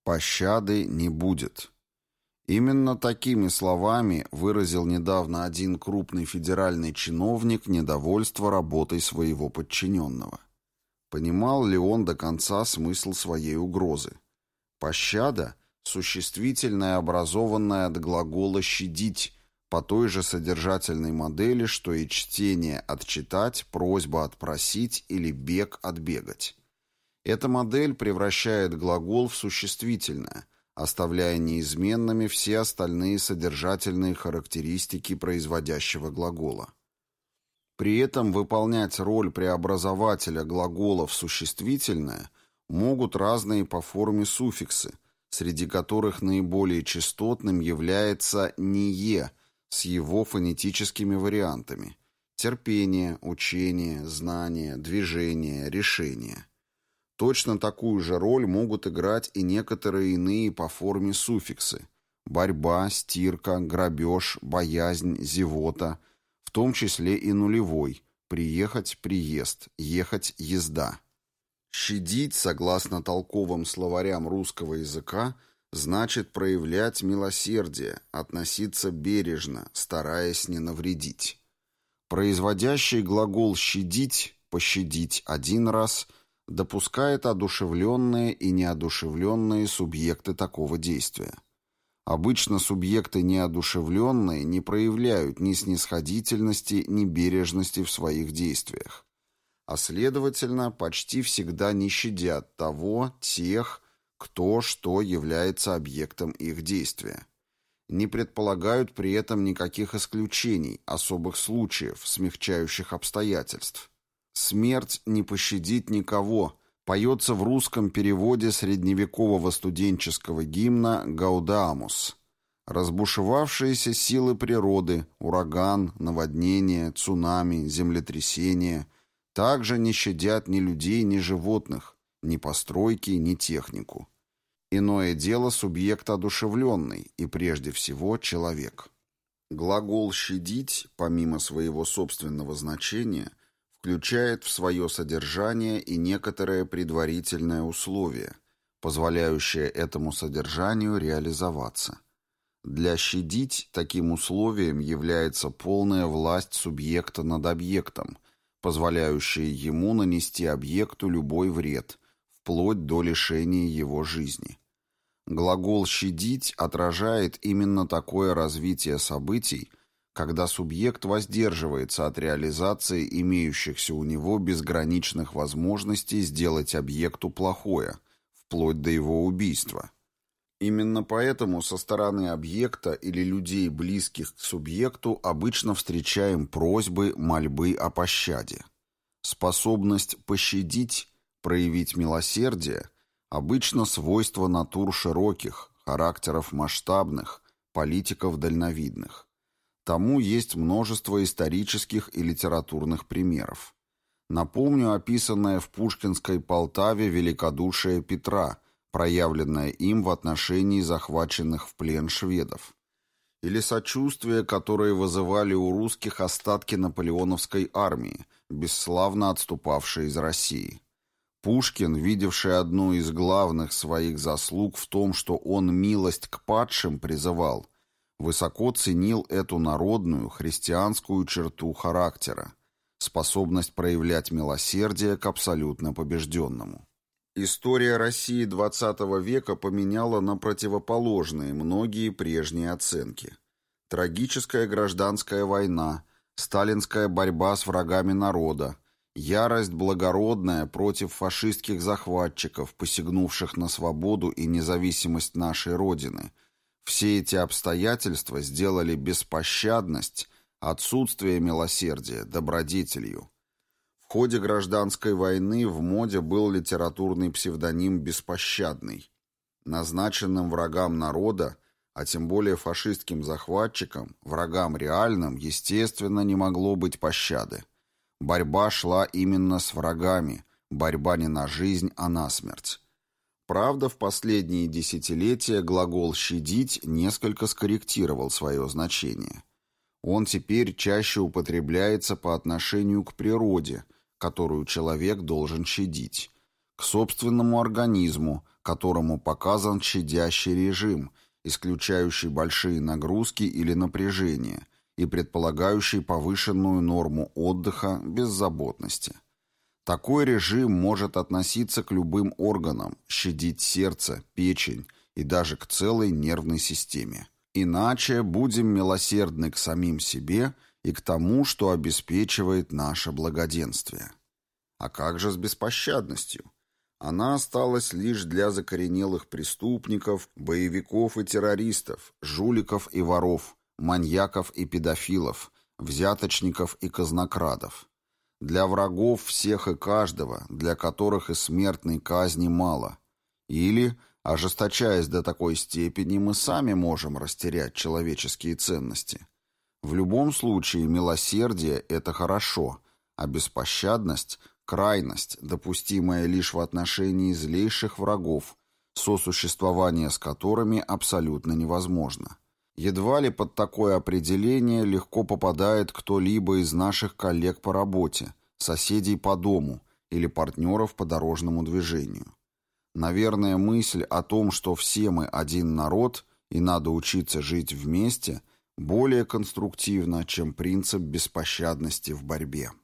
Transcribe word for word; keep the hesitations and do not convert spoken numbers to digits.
Пощады не будет. Именно такими словами выразил недавно один крупный федеральный чиновник недовольство работой своего подчиненного. Понимал ли он до конца смысл своей угрозы? Пощада – существительное, образованное от глагола «щадить», по той же содержательной модели, что и чтение «отчитать», просьба «отпросить» или бег «отбегать». Эта модель превращает глагол в существительное, оставляя неизменными все остальные содержательные характеристики производящего глагола. При этом выполнять роль преобразователя глагола в существительное могут разные по форме суффиксы, среди которых наиболее частотным является «не-е» с его фонетическими вариантами – терпение, учение, знание, движение, решение. Точно такую же роль могут играть и некоторые иные по форме суффиксы – борьба, стирка, грабеж, боязнь, зевота, в том числе и нулевой – приехать, приезд, ехать, езда. Щадить, согласно толковым словарям русского языка, значит проявлять милосердие, относиться бережно, стараясь не навредить. Производящий глагол «щадить», «пощадить» один раз – допускает одушевленные и неодушевленные субъекты такого действия. Обычно субъекты неодушевленные не проявляют ни снисходительности, ни бережности в своих действиях, а следовательно, почти всегда не щадят того, тех, кто, что является объектом их действия. Не предполагают при этом никаких исключений, особых случаев, смягчающих обстоятельств. «Смерть не пощадит никого» поется в русском переводе средневекового студенческого гимна «Гаудамус». Разбушевавшиеся силы природы, ураган, наводнение, цунами, землетрясение также не щадят ни людей, ни животных, ни постройки, ни технику. Иное дело субъект одушевленный и прежде всего человек. Глагол «щадить», помимо своего собственного значения, включает в свое содержание и некоторое предварительное условие, позволяющее этому содержанию реализоваться. Для щадить таким условием является полная власть субъекта над объектом, позволяющая ему нанести объекту любой вред, вплоть до лишения его жизни. Глагол «щадить» отражает именно такое развитие событий, когда субъект воздерживается от реализации имеющихся у него безграничных возможностей сделать объекту плохое, вплоть до его убийства. Именно поэтому со стороны объекта или людей, близких к субъекту, обычно встречаем просьбы, мольбы о пощаде. Способность пощадить, проявить милосердие – обычно свойство натур широких, характеров масштабных, политиков дальновидных. Тому есть множество исторических и литературных примеров. Напомню описанное в пушкинской Полтаве великодушие Петра, проявленное им в отношении захваченных в плен шведов. Или сочувствие, которое вызывали у русских остатки наполеоновской армии, бесславно отступавшей из России. Пушкин, видевший одну из главных своих заслуг в том, что он милость к падшим призывал, высоко ценил эту народную христианскую черту характера, способность проявлять милосердие к абсолютно побежденному. История России двадцатого века поменяла на противоположные многие прежние оценки. Трагическая гражданская война, сталинская борьба с врагами народа, ярость благородная против фашистских захватчиков, посягнувших на свободу и независимость нашей Родины – все эти обстоятельства сделали беспощадность, отсутствие милосердия добродетелью. В ходе гражданской войны в моде был литературный псевдоним «Беспощадный». Назначенным врагам народа, а тем более фашистским захватчикам, врагам реальным, естественно, не могло быть пощады. Борьба шла именно с врагами, борьба не на жизнь, а на смерть. Правда, в последние десятилетия глагол «щадить» несколько скорректировал свое значение. Он теперь чаще употребляется по отношению к природе, которую человек должен щадить, к собственному организму, которому показан щадящий режим, исключающий большие нагрузки или напряжение и предполагающий повышенную норму отдыха, беззаботности. Такой режим может относиться к любым органам, щадить сердце, печень и даже к целой нервной системе. Иначе будем милосердны к самим себе и к тому, что обеспечивает наше благоденствие. А как же с беспощадностью? Она осталась лишь для закоренелых преступников, боевиков и террористов, жуликов и воров, маньяков и педофилов, взяточников и казнокрадов. Для врагов всех и каждого, для которых и смертной казни мало. Или, ожесточаясь до такой степени, мы сами можем растерять человеческие ценности. В любом случае, милосердие – это хорошо, а беспощадность – крайность, допустимая лишь в отношении злейших врагов, сосуществование с которыми абсолютно невозможно. Едва ли под такое определение легко попадает кто-либо из наших коллег по работе, соседей по дому или партнеров по дорожному движению. Наверное, мысль о том, что все мы один народ и надо учиться жить вместе, более конструктивна, чем принцип беспощадности в борьбе.